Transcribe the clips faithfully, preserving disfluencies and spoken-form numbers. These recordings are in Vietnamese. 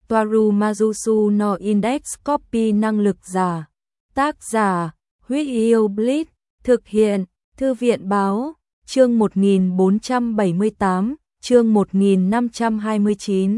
Toaru Majusu no Index Copy năng lực giả. Tác giả, Huyết Yêu Blitz, thực hiện, Thư viện báo, chương một nghìn bốn trăm bảy mươi tám, chương một nghìn năm trăm hai mươi chín.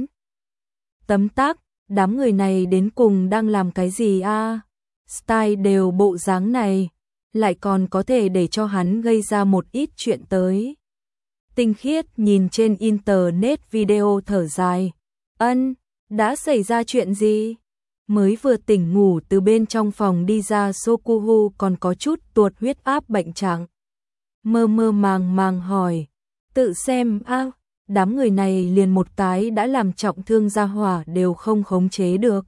Tấm tắc, đám người này đến cùng đang làm cái gì a? Style đều bộ dáng này, lại còn có thể để cho hắn gây ra một ít chuyện tới. Tinh Khiết nhìn trên internet video thở dài. Ân, đã xảy ra chuyện gì? Mới vừa tỉnh ngủ từ bên trong phòng đi ra Sokuhu còn có chút tuột huyết áp bệnh trạng. Mơ mơ màng màng hỏi. Tự xem a, đám người này liền một cái đã làm trọng thương gia hỏa đều không khống chế được.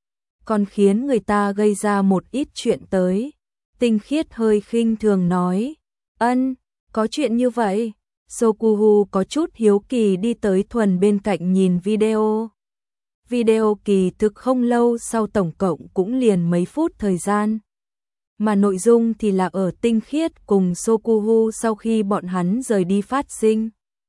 Còn khiến người ta gây ra một ít chuyện tới. Tinh Khiết hơi khinh thường nói. Ân, có chuyện như vậy. Sokuhu có chút hiếu kỳ đi tới Thuần bên cạnh nhìn video. Video kỳ thực không lâu sau, tổng cộng cũng liền mấy phút thời gian. Mà nội dung thì là ở Tinh Khiết cùng Sokuhu sau khi bọn hắn rời đi phát sinh.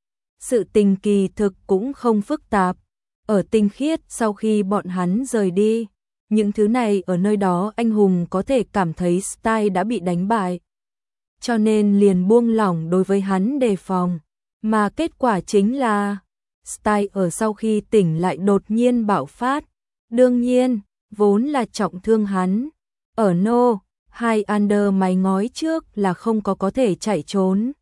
Sự tình kỳ thực cũng không phức tạp. Ở Tinh Khiết sau khi bọn hắn rời đi, những thứ này ở nơi đó anh hùng có thể cảm thấy Style đã bị đánh bại. Cho nên liền buông lỏng đối với hắn đề phòng. Mà kết quả chính là Style ở sau khi tỉnh lại đột nhiên bạo phát. Đương nhiên, vốn là trọng thương hắn. Ở No, hai under mái ngói trước là không có có thể chạy trốn.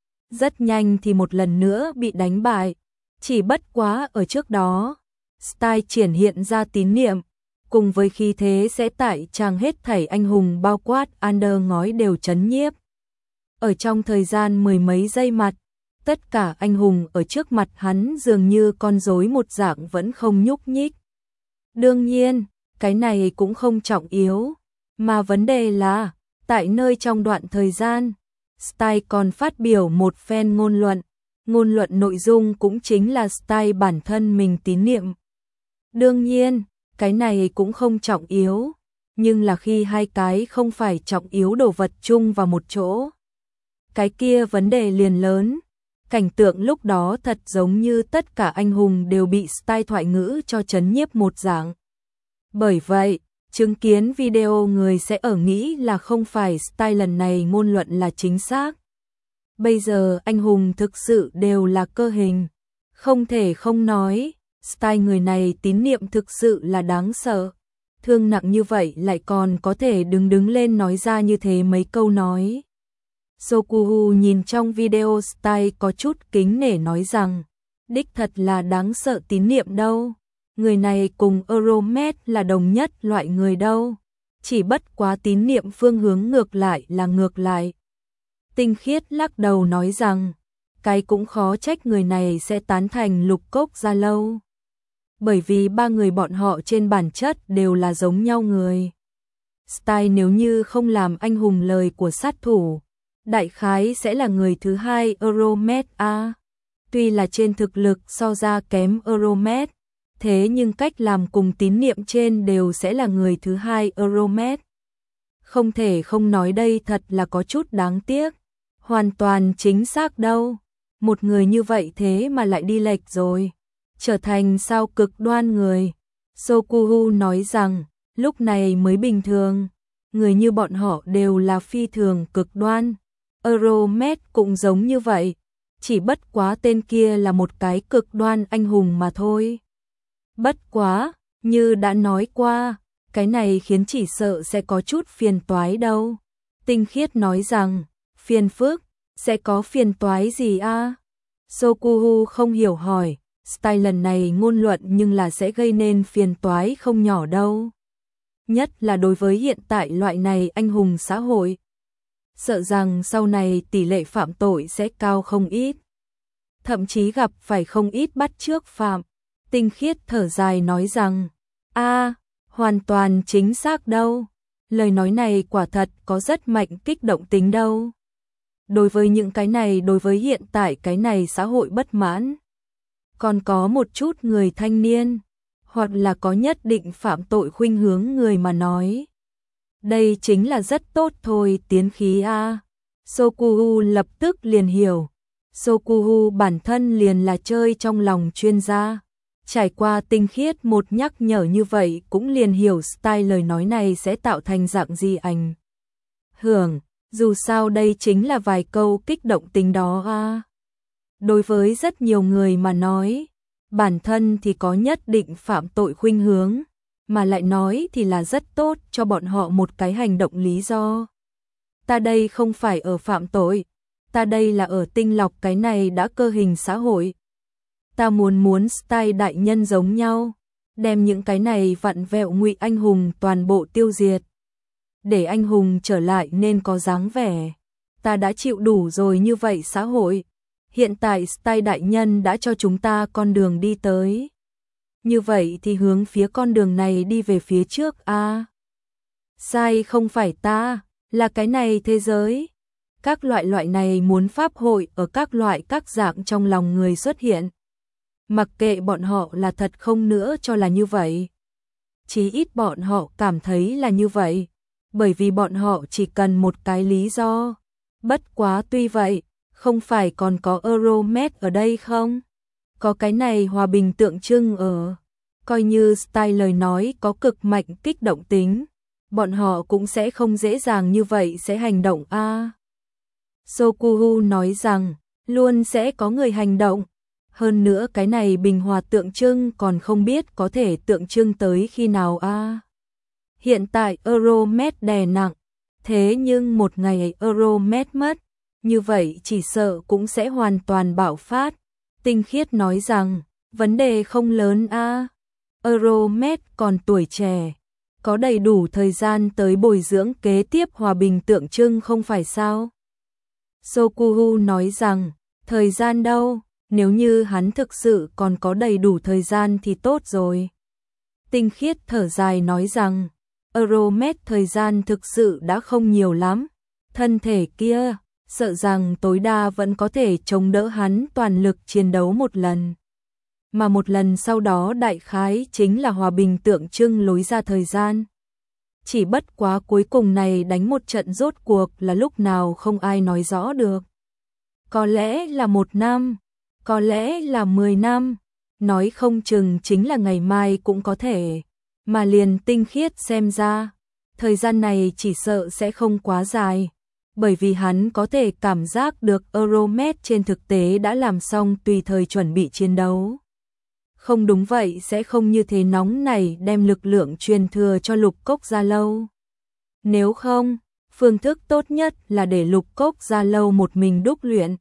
Rất nhanh thì một lần nữa bị đánh bại. Chỉ bất quá ở trước đó, Style triển hiện ra tín niệm. Cùng với khí thế sẽ tại chàng hết thảy anh hùng bao quát under ngói đều chấn nhiếp. Ở trong thời gian mười mấy giây mặt, tất cả anh hùng ở trước mặt hắn dường như con rối một dạng vẫn không nhúc nhích. Đương nhiên, cái này cũng không trọng yếu, mà vấn đề là, tại nơi trong đoạn thời gian, Style còn phát biểu một phen ngôn luận, ngôn luận nội dung cũng chính là Style bản thân mình tín niệm. Đương nhiên, cái này cũng không trọng yếu, nhưng là khi hai cái không phải trọng yếu đồ vật chung vào một chỗ, cái kia vấn đề liền lớn. Cảnh tượng lúc đó thật giống như tất cả anh hùng đều bị Style thoại ngữ cho chấn nhiếp một dạng. Bởi vậy, chứng kiến video người sẽ ở nghĩ là không phải Style lần này ngôn luận là chính xác. Bây giờ anh hùng thực sự đều là cơ hình. Không thể không nói, Style người này tín niệm thực sự là đáng sợ. Thương nặng như vậy lại còn có thể đứng đứng lên nói ra như thế mấy câu nói. Sokuhu nhìn trong video Style có chút kính nể nói rằng, đích thật là đáng sợ tín niệm đâu. Người này cùng Euromed là đồng nhất loại người đâu. Chỉ bất quá tín niệm phương hướng ngược lại là ngược lại. Tinh Khiết lắc đầu nói rằng, cái cũng khó trách người này sẽ tán thành Lục Cốc Gia Lâu. Bởi vì ba người bọn họ trên bản chất đều là giống nhau người. Style nếu như không làm anh hùng lời của sát thủ, đại khái sẽ là người thứ hai Euromed A. Tuy là trên thực lực so ra kém Euromed, thế nhưng cách làm cùng tín niệm trên đều sẽ là người thứ hai Euromed. Không thể không nói đây thật là có chút đáng tiếc. Hoàn toàn chính xác đâu. Một người như vậy thế mà lại đi lệch rồi. Trở thành sao cực đoan người. Sokuhu nói rằng, lúc này mới bình thường. Người như bọn họ đều là phi thường cực đoan. Euromed cũng giống như vậy. Chỉ bất quá tên kia là một cái cực đoan anh hùng mà thôi. Bất quá, như đã nói qua, cái này khiến chỉ sợ sẽ có chút phiền toái đâu. Tinh Khiết nói rằng, phiền phức, sẽ có phiền toái gì a? Sokuhu không hiểu hỏi, Style lần này ngôn luận nhưng là sẽ gây nên phiền toái không nhỏ đâu. Nhất là đối với hiện tại loại này anh hùng xã hội. Sợ rằng sau này tỷ lệ phạm tội sẽ cao không ít. Thậm chí gặp phải không ít bắt chước phạm. Tinh Khiết thở dài nói rằng, a, hoàn toàn chính xác đâu. Lời nói này quả thật có rất mạnh kích động tính đâu. Đối với những cái này, đối với hiện tại cái này xã hội bất mãn. Còn có một chút người thanh niên, hoặc là có nhất định phạm tội khuynh hướng người mà nói. Đây chính là rất tốt thôi, tiến khí a. Sokuhu lập tức liền hiểu. Sokuhu bản thân liền là chơi trong lòng chuyên gia. Trải qua Tinh Khiết một nhắc nhở như vậy cũng liền hiểu style lời nói này sẽ tạo thành dạng gì ảnh hưởng, dù sao đây chính là vài câu kích động tính đó à. Đối với rất nhiều người mà nói, bản thân thì có nhất định phạm tội khuynh hướng, mà lại nói thì là rất tốt cho bọn họ một cái hành động lý do. Ta đây không phải ở phạm tội, ta đây là ở tinh lọc cái này đã cơ hình xã hội. Ta muốn muốn style đại nhân giống nhau, đem những cái này vặn vẹo ngụy anh hùng toàn bộ tiêu diệt. Để anh hùng trở lại nên có dáng vẻ. Ta đã chịu đủ rồi như vậy xã hội. Hiện tại style đại nhân đã cho chúng ta con đường đi tới. Như vậy thì hướng phía con đường này đi về phía trước a. À, sai không phải ta, là cái này thế giới. Các loại loại này muốn pháp hội ở các loại các dạng trong lòng người xuất hiện. Mặc kệ bọn họ là thật không nữa cho là như vậy. Chí ít bọn họ cảm thấy là như vậy. Bởi vì bọn họ chỉ cần một cái lý do. Bất quá tuy vậy, không phải còn có Euromed ở đây không? Có cái này hòa bình tượng trưng ở. Coi như style lời nói có cực mạnh kích động tính. Bọn họ cũng sẽ không dễ dàng như vậy sẽ hành động a. À, Sokuhu nói rằng, luôn sẽ có người hành động. Hơn nữa cái này bình hòa tượng trưng còn không biết có thể tượng trưng tới khi nào a. À, hiện tại Euromed đè nặng, thế nhưng một ngày Euromed mất, như vậy chỉ sợ cũng sẽ hoàn toàn bạo phát. Tinh Khiết nói rằng, vấn đề không lớn a. À, Euromed còn tuổi trẻ, có đầy đủ thời gian tới bồi dưỡng kế tiếp hòa bình tượng trưng không phải sao? Sokuhu nói rằng, thời gian đâu, nếu như hắn thực sự còn có đầy đủ thời gian thì tốt rồi. Tinh Khiết thở dài nói rằng, Euromed thời gian thực sự đã không nhiều lắm, thân thể kia, sợ rằng tối đa vẫn có thể chống đỡ hắn toàn lực chiến đấu một lần. Mà một lần sau đó đại khái chính là hòa bình tượng trưng lối ra thời gian. Chỉ bất quá cuối cùng này đánh một trận rốt cuộc là lúc nào không ai nói rõ được. Có lẽ là một năm, có lẽ là mười năm, nói không chừng chính là ngày mai cũng có thể. Mà liền Tinh Khiết xem ra, thời gian này chỉ sợ sẽ không quá dài. Bởi vì hắn có thể cảm giác được Euromed trên thực tế đã làm xong tùy thời chuẩn bị chiến đấu. Không đúng vậy sẽ không như thế nóng này đem lực lượng truyền thừa cho Lục Cốc Gia Lâu. Nếu không, phương thức tốt nhất là để Lục Cốc Gia Lâu một mình đúc luyện.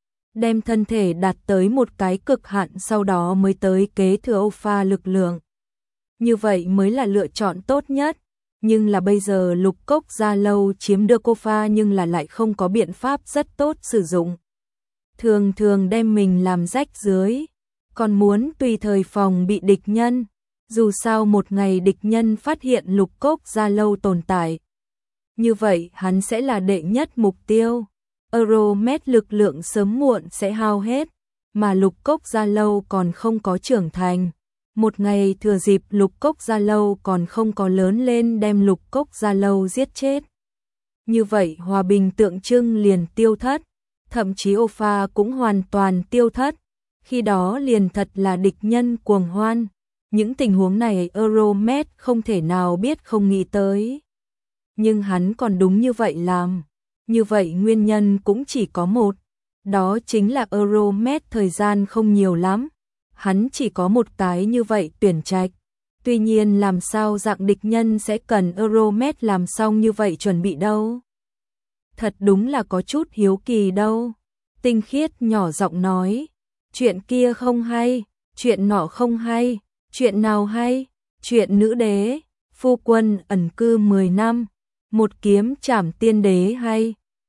Đem thân thể đạt tới một cái cực hạn sau đó mới tới kế thừa Âu Pha lực lượng. Như vậy mới là lựa chọn tốt nhất. Nhưng là bây giờ Lục Cốc Gia Lâu chiếm được Âu Pha nhưng là lại không có biện pháp rất tốt sử dụng. Thường thường đem mình làm rách dưới. Còn muốn tùy thời phòng bị địch nhân, dù sao một ngày địch nhân phát hiện Lục Cốc Gia Lâu tồn tại. Như vậy hắn sẽ là đệ nhất mục tiêu. Euromed lực lượng sớm muộn sẽ hao hết, mà Lục Cốc Gia Lâu còn không có trưởng thành. Một ngày thừa dịp Lục Cốc Gia Lâu còn không có lớn lên đem Lục Cốc Gia Lâu giết chết. Như vậy hòa bình tượng trưng liền tiêu thất, thậm chí Âu Pha cũng hoàn toàn tiêu thất. Khi đó liền thật là địch nhân cuồng hoan. Những tình huống này Euromed không thể nào biết không nghĩ tới. Nhưng hắn còn đúng như vậy làm. Như vậy nguyên nhân cũng chỉ có một. Đó chính là Euromed thời gian không nhiều lắm. Hắn chỉ có một cái như vậy tuyển trạch. Tuy nhiên làm sao dạng địch nhân sẽ cần Euromed làm xong như vậy chuẩn bị đâu. Thật đúng là có chút hiếu kỳ đâu. Tinh Khiết nhỏ giọng nói. Chuyện kia không hay, chuyện nọ không hay, chuyện nào hay, chuyện nữ đế, phu quân ẩn cư mười năm, một kiếm trảm tiên đế hay,